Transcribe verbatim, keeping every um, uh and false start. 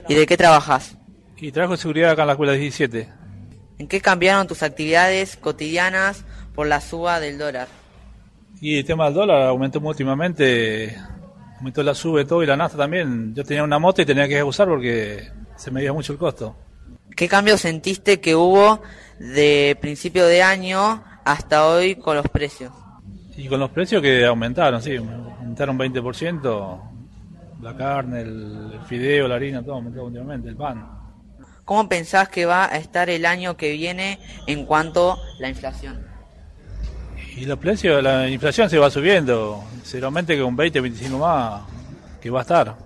¿Y de qué trabajas? Y trabajo en seguridad acá en la escuela diecisiete. ¿En qué cambiaron tus actividades cotidianas por la suba del dólar? Y el tema del dólar aumentó muy últimamente, aumentó la sube todo y la nafta también. Yo tenía una moto y tenía que usar porque se me iba mucho el costo. ¿Qué cambio sentiste que hubo de principio de año hasta hoy con los precios? Y con los precios que aumentaron, sí, aumentaron veinte por ciento, la carne, el fideo, la harina, todo aumentó últimamente, el pan. ¿Cómo pensás que va a estar el año que viene en cuanto a la inflación? Y los precios, la inflación se va subiendo, seguramente que un veinte, veinticinco más que va a estar.